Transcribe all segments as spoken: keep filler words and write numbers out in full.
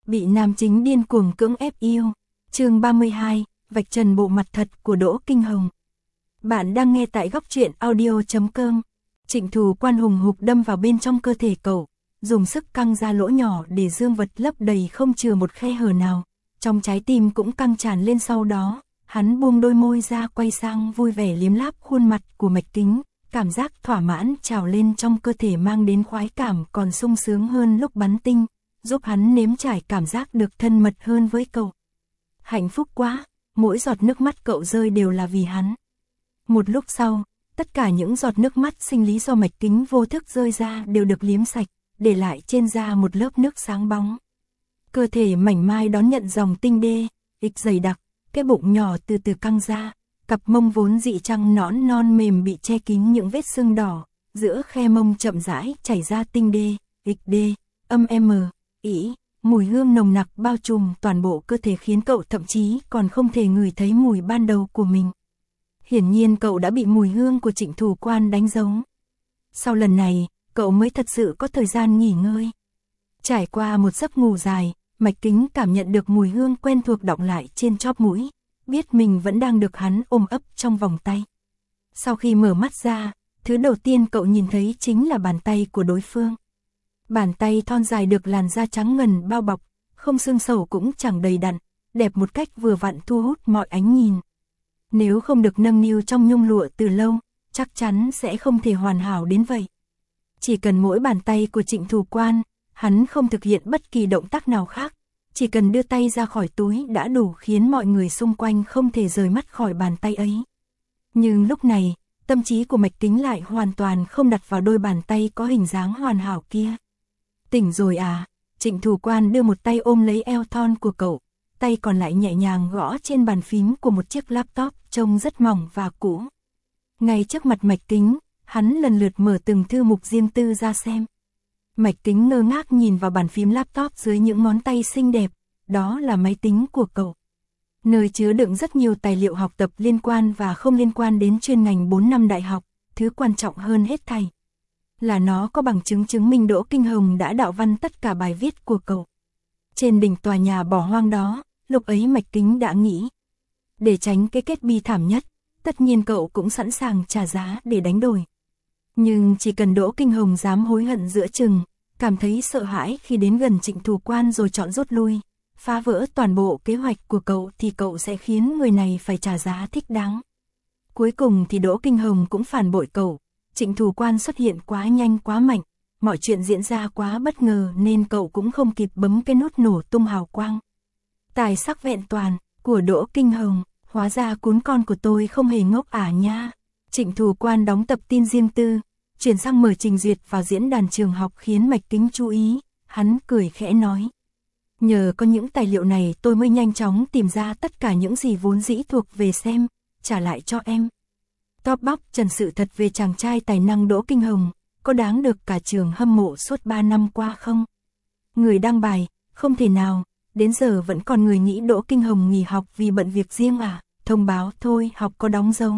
Bị nam chính điên cuồng cưỡng ép yêu. Chương ba mươi hai, vạch trần bộ mặt thật của Đỗ Kinh Hồng. Bạn đang nghe tại góc truyện audio chấm com. Trịnh Thù Quan hùng hục đâm vào bên trong cơ thể cậu, dùng sức căng ra lỗ nhỏ để dương vật lấp đầy không chừa một khe hở nào. Trong trái tim cũng căng tràn lên, sau đó, hắn buông đôi môi ra, quay sang vui vẻ liếm láp khuôn mặt của Mạch Kính. Cảm giác thỏa mãn trào lên trong cơ thể mang đến khoái cảm còn sung sướng hơn lúc bắn tinh, giúp hắn nếm trải cảm giác được thân mật hơn với cậu. Hạnh phúc quá, mỗi giọt nước mắt cậu rơi đều là vì hắn. Một lúc sau, tất cả những giọt nước mắt sinh lý do Mạch Kính vô thức rơi ra đều được liếm sạch, để lại trên da một lớp nước sáng bóng. Cơ thể mảnh mai đón nhận dòng tinh đê, ịch dày đặc, cái bụng nhỏ từ từ căng ra, cặp mông vốn dị trăng nõn non mềm bị che kín những vết sưng đỏ, giữa khe mông chậm rãi chảy ra tinh đê, ịch đê, âm m, ỉ, mùi hương nồng nặc bao trùm toàn bộ cơ thể khiến cậu thậm chí còn không thể ngửi thấy mùi ban đầu của mình. Hiển nhiên cậu đã bị mùi hương của Trịnh Thù Quan đánh dấu. Sau lần này, cậu mới thật sự có thời gian nghỉ ngơi. Trải qua một giấc ngủ dài, Mạch Kính cảm nhận được mùi hương quen thuộc đọng lại trên chóp mũi, biết mình vẫn đang được hắn ôm ấp trong vòng tay. Sau khi mở mắt ra, thứ đầu tiên cậu nhìn thấy chính là bàn tay của đối phương. Bàn tay thon dài được làn da trắng ngần bao bọc, không xương sầu cũng chẳng đầy đặn, đẹp một cách vừa vặn thu hút mọi ánh nhìn. Nếu không được nâng niu trong nhung lụa từ lâu, chắc chắn sẽ không thể hoàn hảo đến vậy. Chỉ cần mỗi bàn tay của Trịnh Thù Quan, hắn không thực hiện bất kỳ động tác nào khác, chỉ cần đưa tay ra khỏi túi đã đủ khiến mọi người xung quanh không thể rời mắt khỏi bàn tay ấy. Nhưng lúc này, tâm trí của Mạch Kính lại hoàn toàn không đặt vào đôi bàn tay có hình dáng hoàn hảo kia. Tỉnh rồi à? Trịnh Thù Quan đưa một tay ôm lấy eo thon của cậu, tay còn lại nhẹ nhàng gõ trên bàn phím của một chiếc laptop trông rất mỏng và cũ. Ngay trước mặt Mạch Kính, hắn lần lượt mở từng thư mục riêng tư ra xem. Mạch Kính ngơ ngác nhìn vào bàn phím laptop dưới những ngón tay xinh đẹp, đó là máy tính của cậu. Nơi chứa đựng rất nhiều tài liệu học tập liên quan và không liên quan đến chuyên ngành bốn năm đại học, thứ quan trọng hơn hết thảy là nó có bằng chứng chứng minh Đỗ Kinh Hồng đã đạo văn tất cả bài viết của cậu. Trên đỉnh tòa nhà bỏ hoang đó, lúc ấy Mạch Kính đã nghĩ, để tránh cái kết bi thảm nhất, tất nhiên cậu cũng sẵn sàng trả giá để đánh đổi. Nhưng chỉ cần Đỗ Kinh Hồng dám hối hận giữa chừng, cảm thấy sợ hãi khi đến gần Trịnh Thù Quan rồi chọn rút lui, phá vỡ toàn bộ kế hoạch của cậu thì cậu sẽ khiến người này phải trả giá thích đáng. Cuối cùng thì Đỗ Kinh Hồng cũng phản bội cậu, Trịnh Thù Quan xuất hiện quá nhanh quá mạnh, mọi chuyện diễn ra quá bất ngờ nên cậu cũng không kịp bấm cái nút nổ tung hào quang. Tài sắc vẹn toàn của Đỗ Kinh Hồng, hóa ra cún con của tôi không hề ngốc ả nha. Trịnh Thù Quan đóng tập tin riêng tư, chuyển sang mở trình duyệt vào diễn đàn trường học khiến Mạch Kính chú ý, hắn cười khẽ nói. Nhờ có những tài liệu này tôi mới nhanh chóng tìm ra tất cả những gì vốn dĩ thuộc về xem, trả lại cho em. Top bóc trần sự thật về chàng trai tài năng Đỗ Kinh Hồng, có đáng được cả trường hâm mộ suốt ba năm qua không? Người đăng bài, không thể nào, đến giờ vẫn còn người nghĩ Đỗ Kinh Hồng nghỉ học vì bận việc riêng à, thông báo thôi học có đóng dấu.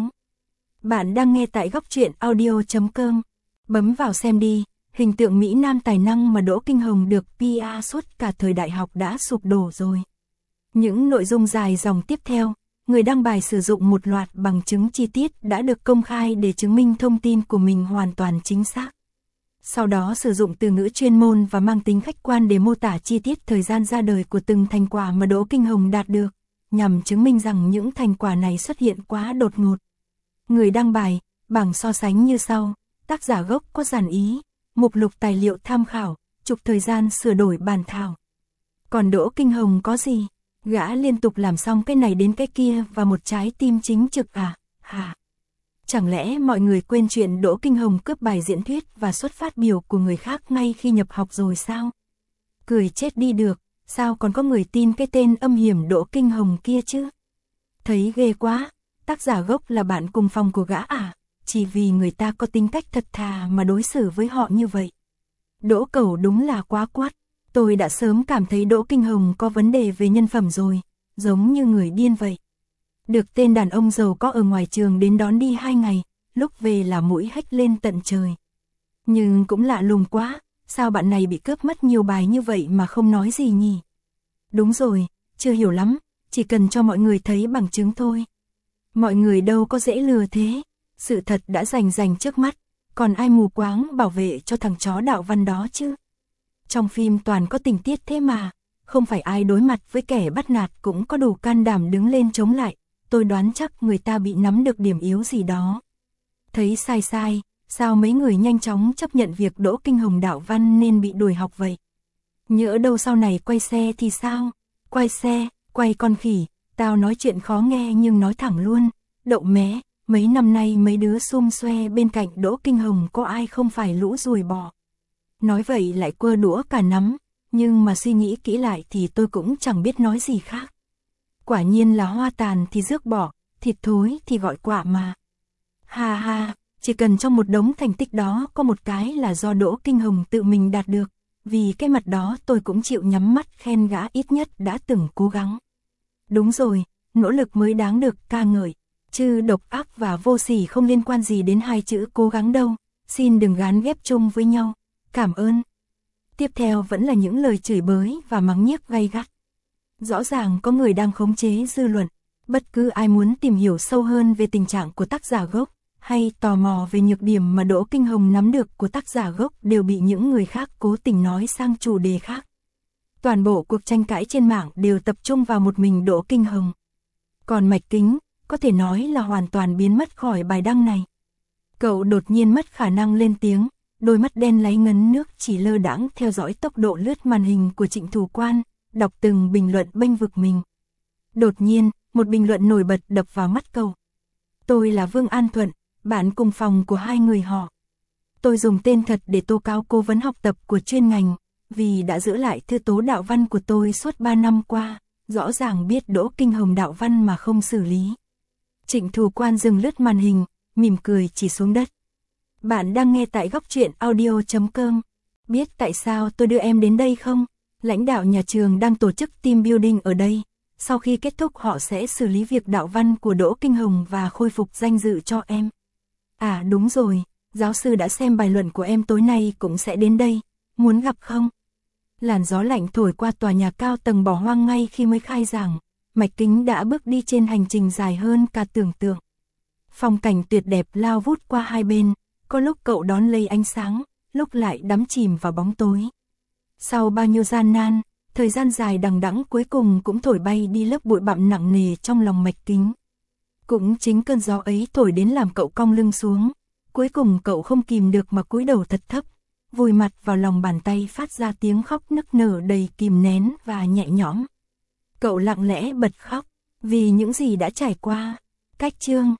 Bạn đang nghe tại góc truyện audio chấm com, bấm vào xem đi, hình tượng Mỹ Nam tài năng mà Đỗ Kinh Hồng được pê e suốt cả thời đại học đã sụp đổ rồi. Những nội dung dài dòng tiếp theo, người đăng bài sử dụng một loạt bằng chứng chi tiết đã được công khai để chứng minh thông tin của mình hoàn toàn chính xác. Sau đó sử dụng từ ngữ chuyên môn và mang tính khách quan để mô tả chi tiết thời gian ra đời của từng thành quả mà Đỗ Kinh Hồng đạt được, nhằm chứng minh rằng những thành quả này xuất hiện quá đột ngột. Người đăng bài, bảng so sánh như sau, tác giả gốc có dàn ý, mục lục tài liệu tham khảo, trục thời gian sửa đổi bản thảo. Còn Đỗ Kinh Hồng có gì? Gã liên tục làm xong cái này đến cái kia và một trái tim chính trực à? Hả? Chẳng lẽ mọi người quên chuyện Đỗ Kinh Hồng cướp bài diễn thuyết và xuất phát biểu của người khác ngay khi nhập học rồi sao? Cười chết đi được, sao còn có người tin cái tên âm hiểm Đỗ Kinh Hồng kia chứ? Thấy ghê quá, tác giả gốc là bạn cùng phòng của gã à? Chỉ vì người ta có tính cách thật thà mà đối xử với họ như vậy. Đỗ Cẩu đúng là quá quát, tôi đã sớm cảm thấy Đỗ Kinh Hồng có vấn đề về nhân phẩm rồi, giống như người điên vậy. Được tên đàn ông giàu có ở ngoài trường đến đón đi hai ngày, lúc về là mũi hách lên tận trời. Nhưng cũng lạ lùng quá, sao bạn này bị cướp mất nhiều bài như vậy mà không nói gì nhỉ? Đúng rồi, chưa hiểu lắm, chỉ cần cho mọi người thấy bằng chứng thôi. Mọi người đâu có dễ lừa thế, sự thật đã rành rành trước mắt, còn ai mù quáng bảo vệ cho thằng chó Đạo Văn đó chứ. Trong phim toàn có tình tiết thế mà, không phải ai đối mặt với kẻ bắt nạt cũng có đủ can đảm đứng lên chống lại, tôi đoán chắc người ta bị nắm được điểm yếu gì đó. Thấy sai sai, sao mấy người nhanh chóng chấp nhận việc Đỗ Kinh Hồng Đạo Văn nên bị đuổi học vậy? Nhỡ đâu sau này quay xe thì sao? Quay xe, quay con khỉ, tao nói chuyện khó nghe nhưng nói thẳng luôn, đậu mé, mấy năm nay mấy đứa xum xoe bên cạnh Đỗ Kinh Hồng có ai không phải lũ ruồi bò. Nói vậy lại quơ đũa cả nắm, nhưng mà suy nghĩ kỹ lại thì tôi cũng chẳng biết nói gì khác. Quả nhiên là hoa tàn thì rước bỏ, thịt thối thì gọi quả mà. Ha ha, chỉ cần trong một đống thành tích đó có một cái là do Đỗ Kinh Hồng tự mình đạt được, vì cái mặt đó tôi cũng chịu nhắm mắt khen gã ít nhất đã từng cố gắng. Đúng rồi, nỗ lực mới đáng được ca ngợi, chứ độc ác và vô sỉ không liên quan gì đến hai chữ cố gắng đâu, xin đừng gán ghép chung với nhau, cảm ơn. Tiếp theo vẫn là những lời chửi bới và mắng nhiếc gay gắt. Rõ ràng có người đang khống chế dư luận, bất cứ ai muốn tìm hiểu sâu hơn về tình trạng của tác giả gốc, hay tò mò về nhược điểm mà Đỗ Kinh Hồng nắm được của tác giả gốc đều bị những người khác cố tình nói sang chủ đề khác. Toàn bộ cuộc tranh cãi trên mạng đều tập trung vào một mình Đỗ Kinh Hồng. Còn Mạch Kính, có thể nói là hoàn toàn biến mất khỏi bài đăng này. Cậu đột nhiên mất khả năng lên tiếng, đôi mắt đen láy ngấn nước chỉ lơ đãng theo dõi tốc độ lướt màn hình của Trịnh Thủ Quan, đọc từng bình luận bênh vực mình. Đột nhiên, một bình luận nổi bật đập vào mắt cậu. Tôi là Vương An Thuận, bạn cùng phòng của hai người họ. Tôi dùng tên thật để tố cáo cố vấn học tập của chuyên ngành, vì đã giữ lại thư tố đạo văn của tôi suốt ba năm qua, rõ ràng biết Đỗ Kinh Hồng đạo văn mà không xử lý. Trịnh Thủ Quan dừng lướt màn hình, mỉm cười chỉ xuống đất. Bạn đang nghe tại góc truyện audio chấm com. Biết tại sao tôi đưa em đến đây không? Lãnh đạo nhà trường đang tổ chức team building ở đây. Sau khi kết thúc họ sẽ xử lý việc đạo văn của Đỗ Kinh Hồng và khôi phục danh dự cho em. À đúng rồi, giáo sư đã xem bài luận của em tối nay cũng sẽ đến đây. Muốn gặp không? Làn gió lạnh thổi qua tòa nhà cao tầng bỏ hoang ngay khi mới khai giảng. Mạch Kính đã bước đi trên hành trình dài hơn cả tưởng tượng. Phong cảnh tuyệt đẹp lao vút qua hai bên, có lúc cậu đón lấy ánh sáng, lúc lại đắm chìm vào bóng tối. Sau bao nhiêu gian nan, thời gian dài đằng đẵng cuối cùng cũng thổi bay đi lớp bụi bặm nặng nề trong lòng Mạch Kính. Cũng chính cơn gió ấy thổi đến làm cậu cong lưng xuống, cuối cùng cậu không kìm được mà cúi đầu thật thấp, vùi mặt vào lòng bàn tay phát ra tiếng khóc nức nở đầy kìm nén và nhẹ nhõm. Cậu lặng lẽ bật khóc, vì những gì đã trải qua. Cách chương